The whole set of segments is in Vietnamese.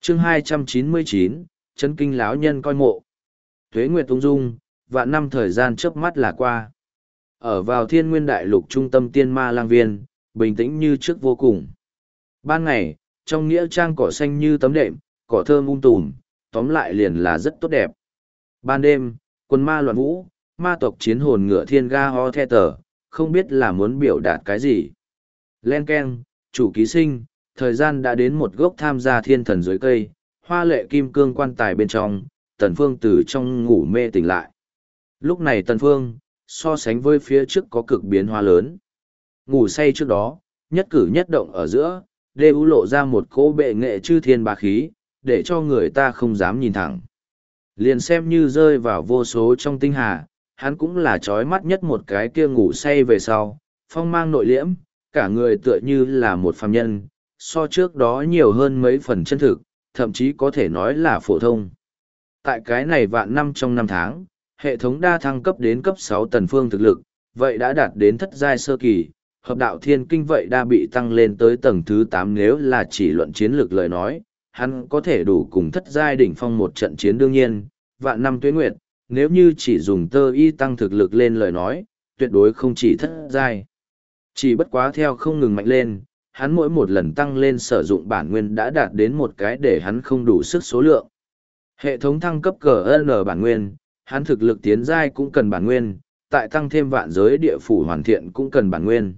chương 299, chấn kinh lão nhân coi mộ. Tuế nguyệt ung dung, vạn năm thời gian chớp mắt là qua. Ở vào thiên nguyên đại lục trung tâm tiên ma lang viên, bình tĩnh như trước vô cùng. Ban ngày, trong nghĩa trang cỏ xanh như tấm đệm, cỏ thơm tùm, tóm lại liền là rất tốt đẹp. Ban đêm, quân ma loạn vũ, ma tộc chiến hồn ngựa thiên ga ho the tờ, không biết là muốn biểu đạt cái gì. Len keng, chủ ký sinh, thời gian đã đến một gốc tham gia thiên thần dưới cây, hoa lệ kim cương quan tài bên trong, Tần Phương từ trong ngủ mê tỉnh lại. Lúc này Tần Phương, so sánh với phía trước có cực biến hóa lớn. Ngủ say trước đó, nhất cử nhất động ở giữa, đều lộ ra một cỗ bệ nghệ chư thiên bá khí, để cho người ta không dám nhìn thẳng. Liền xem như rơi vào vô số trong tinh hà, hắn cũng là chói mắt nhất một cái kia ngủ say về sau, phong mang nội liễm, cả người tựa như là một phàm nhân, so trước đó nhiều hơn mấy phần chân thực, thậm chí có thể nói là phổ thông. Tại cái này vạn năm trong năm tháng, hệ thống đa thăng cấp đến cấp 6 Tần Phương thực lực, vậy đã đạt đến thất giai sơ kỳ, hợp đạo thiên kinh vậy đã bị tăng lên tới tầng thứ 8 nếu là chỉ luận chiến lược lời nói, hắn có thể đủ cùng thất giai đỉnh phong một trận chiến đương nhiên, vạn năm tuế nguyệt, nếu như chỉ dùng tơ y tăng thực lực lên lời nói, tuyệt đối không chỉ thất giai. Chỉ bất quá theo không ngừng mạnh lên, hắn mỗi một lần tăng lên sử dụng bản nguyên đã đạt đến một cái để hắn không đủ sức số lượng. Hệ thống thăng cấp CN bản nguyên, hắn thực lực tiến giai cũng cần bản nguyên, tại tăng thêm vạn giới địa phủ hoàn thiện cũng cần bản nguyên.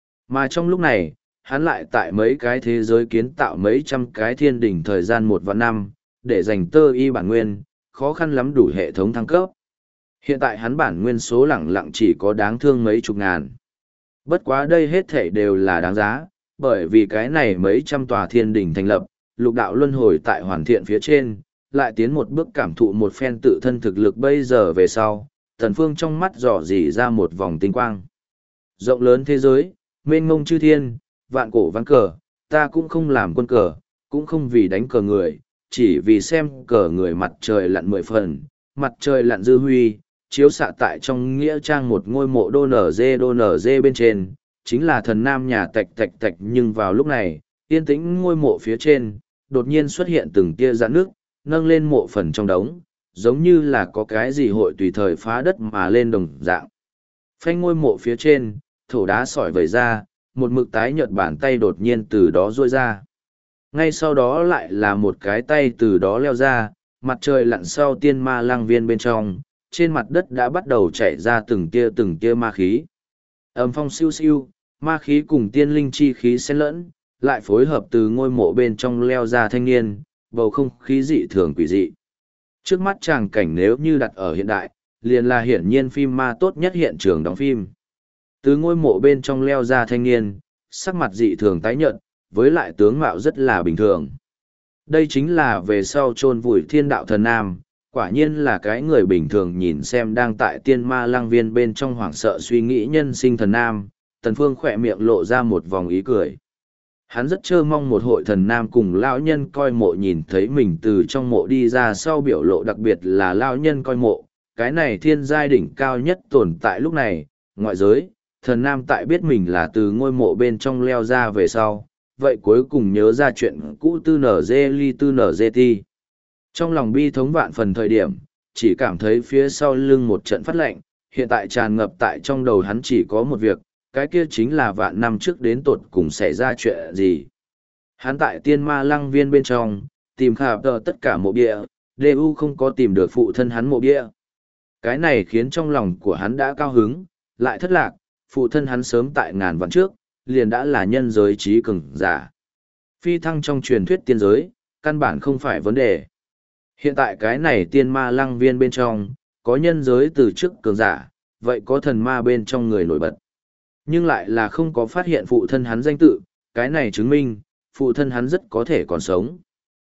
Mà trong lúc này, hắn lại tại mấy cái thế giới kiến tạo mấy trăm cái thiên đỉnh thời gian 1 và 5, để dành tơ y bản nguyên, khó khăn lắm đủ hệ thống thăng cấp. Hiện tại hắn bản nguyên số lẳng lặng chỉ có đáng thương mấy chục ngàn. Bất quá đây hết thể đều là đáng giá, bởi vì cái này mấy trăm tòa thiên đỉnh thành lập, lục đạo luân hồi tại hoàn thiện phía trên, lại tiến một bước cảm thụ một phen tự thân thực lực bây giờ về sau, Tần Phương trong mắt dò dỉ ra một vòng tinh quang. Rộng lớn thế giới, mênh mông chư thiên, vạn cổ ván cờ, ta cũng không làm quân cờ, cũng không vì đánh cờ người, chỉ vì xem cờ người mặt trời lặn 10 phần, mặt trời lặn dư huy, chiếu xạ tại trong nghĩa trang một ngôi mộ đô nở dê bên trên, chính là thần nam nhà tạch tạch tạch nhưng vào lúc này, yên tĩnh ngôi mộ phía trên, đột nhiên xuất hiện từng tia giãn nước, nâng lên mộ phần trong đống, giống như là có cái gì hội tùy thời phá đất mà lên đồng dạng. Phanh ngôi mộ phía trên, thổ đá sỏi vẩy ra, một mực tái nhợt bàn tay đột nhiên từ đó ruôi ra. Ngay sau đó lại là một cái tay từ đó leo ra, mặt trời lặn sau tiên ma lang viên bên trong, trên mặt đất đã bắt đầu chảy ra từng tia ma khí. Âm phong siêu siêu, ma khí cùng tiên linh chi khí xen lẫn, lại phối hợp từ ngôi mộ bên trong leo ra thanh niên, bầu không khí dị thường quỷ dị. Trước mắt tràng cảnh nếu như đặt ở hiện đại, liền là hiển nhiên phim ma tốt nhất hiện trường đóng phim. Từ ngôi mộ bên trong leo ra thanh niên, sắc mặt dị thường tái nhợt, với lại tướng mạo rất là bình thường. Đây chính là về sau chôn vùi thiên đạo thần nam, quả nhiên là cái người bình thường nhìn xem đang tại tiên ma lăng viên bên trong hoảng sợ suy nghĩ nhân sinh thần nam, Tần Phương khỏe miệng lộ ra một vòng ý cười. Hắn rất trơ mong một hội thần nam cùng lão nhân coi mộ nhìn thấy mình từ trong mộ đi ra sau biểu lộ đặc biệt là lão nhân coi mộ, cái này thiên giai đỉnh cao nhất tồn tại lúc này, ngoại giới, thần nam tại biết mình là từ ngôi mộ bên trong leo ra về sau, vậy cuối cùng nhớ ra chuyện cũ tư nở dê ly tư nở dê ti. Trong lòng bi thống vạn phần thời điểm, chỉ cảm thấy phía sau lưng một trận phát lạnh, hiện tại tràn ngập tại trong đầu hắn chỉ có một việc, cái kia chính là vạn năm trước đến tột cùng xảy ra chuyện gì. Hắn tại tiên ma lăng viên bên trong, tìm khắp tất cả mộ bia, DU không có tìm được phụ thân hắn mộ bia. Cái này khiến trong lòng của hắn đã cao hứng, lại thất lạc, phụ thân hắn sớm tại ngàn vạn trước, liền đã là nhân giới trí cường giả. Phi thăng trong truyền thuyết tiên giới, căn bản không phải vấn đề. Hiện tại cái này tiên ma lăng viên bên trong, có nhân giới từ trước cường giả, vậy có thần ma bên trong người nổi bật. Nhưng lại là không có phát hiện phụ thân hắn danh tự, cái này chứng minh, phụ thân hắn rất có thể còn sống.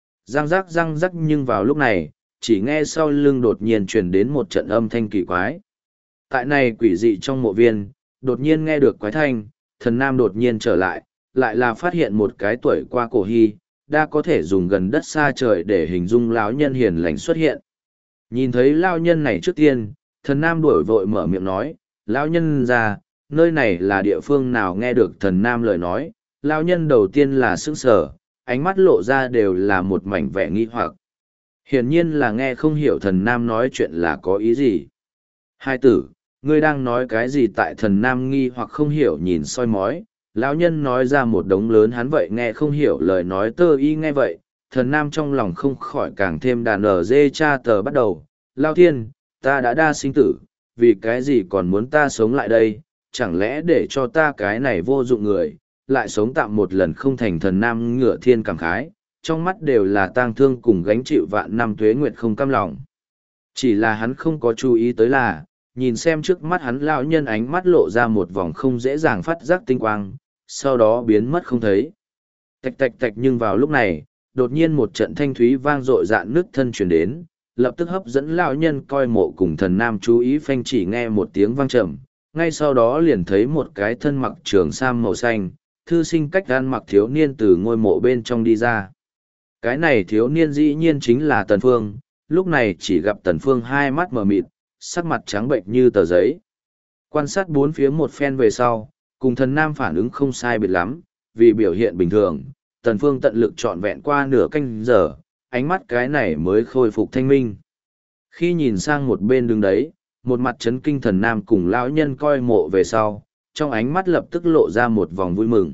Răng rắc nhưng vào lúc này, chỉ nghe sau lưng đột nhiên truyền đến một trận âm thanh kỳ quái. Tại này quỷ dị trong mộ viên, đột nhiên nghe được quái thanh, thần nam đột nhiên trở lại là phát hiện một cái tuổi qua cổ hy, đã có thể dùng gần đất xa trời để hình dung lão nhân hiền lành xuất hiện. Nhìn thấy lão nhân này trước tiên, thần nam đuổi vội mở miệng nói, lão nhân ra, nơi này là địa phương nào nghe được thần nam lời nói, lão nhân đầu tiên là sững sờ, ánh mắt lộ ra đều là một mảnh vẻ nghi hoặc. Hiển nhiên là nghe không hiểu thần nam nói chuyện là có ý gì. Hai tử, ngươi đang nói cái gì? Tại thần nam nghi hoặc không hiểu nhìn soi mói, lão nhân nói ra một đống lớn hắn vậy nghe không hiểu lời nói tơ y nghe vậy, thần nam trong lòng không khỏi càng thêm đàn ở dê cha tờ bắt đầu. Lao thiên, ta đã đa sinh tử, vì cái gì còn muốn ta sống lại đây, chẳng lẽ để cho ta cái này vô dụng người, lại sống tạm một lần không thành? Thần nam ngửa thiên cảm khái, trong mắt đều là tang thương cùng gánh chịu vạn năm tuế nguyệt không cam lòng. Chỉ là hắn không có chú ý tới là, nhìn xem trước mắt hắn lão nhân ánh mắt lộ ra một vòng không dễ dàng phát giác tinh quang, sau đó biến mất không thấy. Tạch tạch tạch, nhưng vào lúc này, đột nhiên một trận thanh thúy vang dội dạn nước thân truyền đến, lập tức hấp dẫn lão nhân coi mộ cùng thần nam chú ý. Phanh, chỉ nghe một tiếng vang trầm, ngay sau đó liền thấy một cái thân mặc trường sam màu xanh, thư sinh cách ăn mặc thiếu niên từ ngôi mộ bên trong đi ra. Cái này thiếu niên dĩ nhiên chính là Tần Phương, lúc này chỉ gặp Tần Phương hai mắt mờ mịt, sắc mặt trắng bệnh như tờ giấy. Quan sát bốn phía một phen về sau, cùng thần nam phản ứng không sai biệt lắm, vì biểu hiện bình thường, Tần Phương tận lực trọn vẹn qua nửa canh giờ, ánh mắt cái này mới khôi phục thanh minh. Khi nhìn sang một bên đứng đấy, một mặt chấn kinh thần nam cùng lão nhân coi mộ về sau, trong ánh mắt lập tức lộ ra một vòng vui mừng.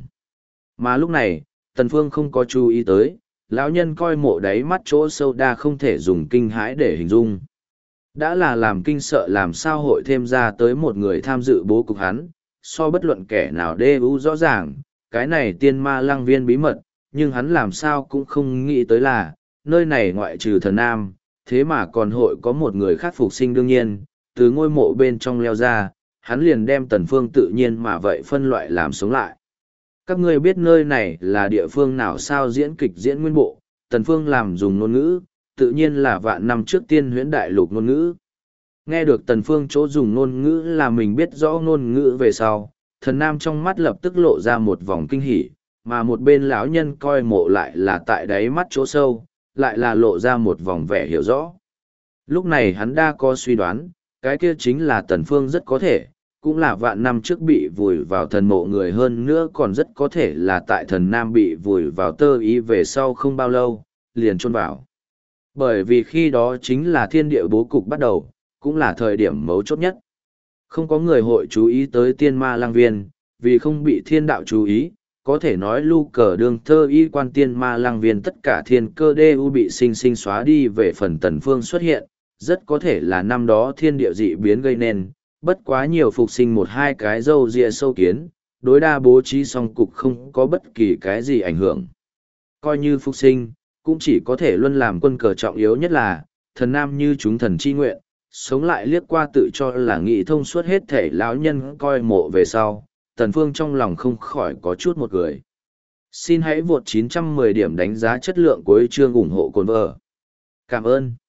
Mà lúc này, Tần Phương không có chú ý tới, lão nhân coi mộ đáy mắt chỗ sâu đa không thể dùng kinh hãi để hình dung. Đã là làm kinh sợ, làm sao hội thêm ra tới một người tham dự bố cục hắn, so bất luận kẻ nào đê u rõ ràng, cái này tiên ma lăng viên bí mật, nhưng hắn làm sao cũng không nghĩ tới là, nơi này ngoại trừ thần nam, thế mà còn hội có một người khác phục sinh. Đương nhiên, từ ngôi mộ bên trong leo ra, hắn liền đem Tần Phương tự nhiên mà vậy phân loại làm sống lại. Các ngươi biết nơi này là địa phương nào sao? Diễn kịch diễn nguyên bộ, Tần Phương làm dùng ngôn ngữ, tự nhiên là vạn năm trước Tiên Huyễn Đại Lục ngôn ngữ. Nghe được Tần Phương chỗ dùng ngôn ngữ là mình biết rõ ngôn ngữ về sau, thần nam trong mắt lập tức lộ ra một vòng kinh hỉ, mà một bên lão nhân coi mộ lại là tại đáy mắt chỗ sâu, lại là lộ ra một vòng vẻ hiểu rõ. Lúc này hắn đã có suy đoán, cái kia chính là Tần Phương rất có thể, cũng là vạn năm trước bị vùi vào thần mộ người, hơn nữa còn rất có thể là tại thần nam bị vùi vào tơ ý về sau không bao lâu, liền chôn vào. Bởi vì khi đó chính là thiên địa bố cục bắt đầu, cũng là thời điểm mấu chốt nhất. Không có người hội chú ý tới tiên ma lăng viên, vì không bị thiên đạo chú ý, có thể nói lu cờ đương thơ y quan tiên ma lăng viên tất cả thiên cơ đê u bị sinh sinh xóa đi về phần Tần Phương xuất hiện, rất có thể là năm đó thiên địa dị biến gây nên, bất quá nhiều phục sinh một hai cái râu ria sâu kiến, đối đa bố trí song cục không có bất kỳ cái gì ảnh hưởng. Coi như phục sinh, cũng chỉ có thể luân làm quân cờ, trọng yếu nhất là, thần nam như chúng thần chi nguyện, sống lại liếc qua tự cho là nghị thông suốt hết thể lão nhân coi mộ về sau, Tần Phương trong lòng không khỏi có chút một cười. Xin hãy vượt 910 điểm đánh giá chất lượng cuối chương ủng hộ cồn vợ. Cảm ơn.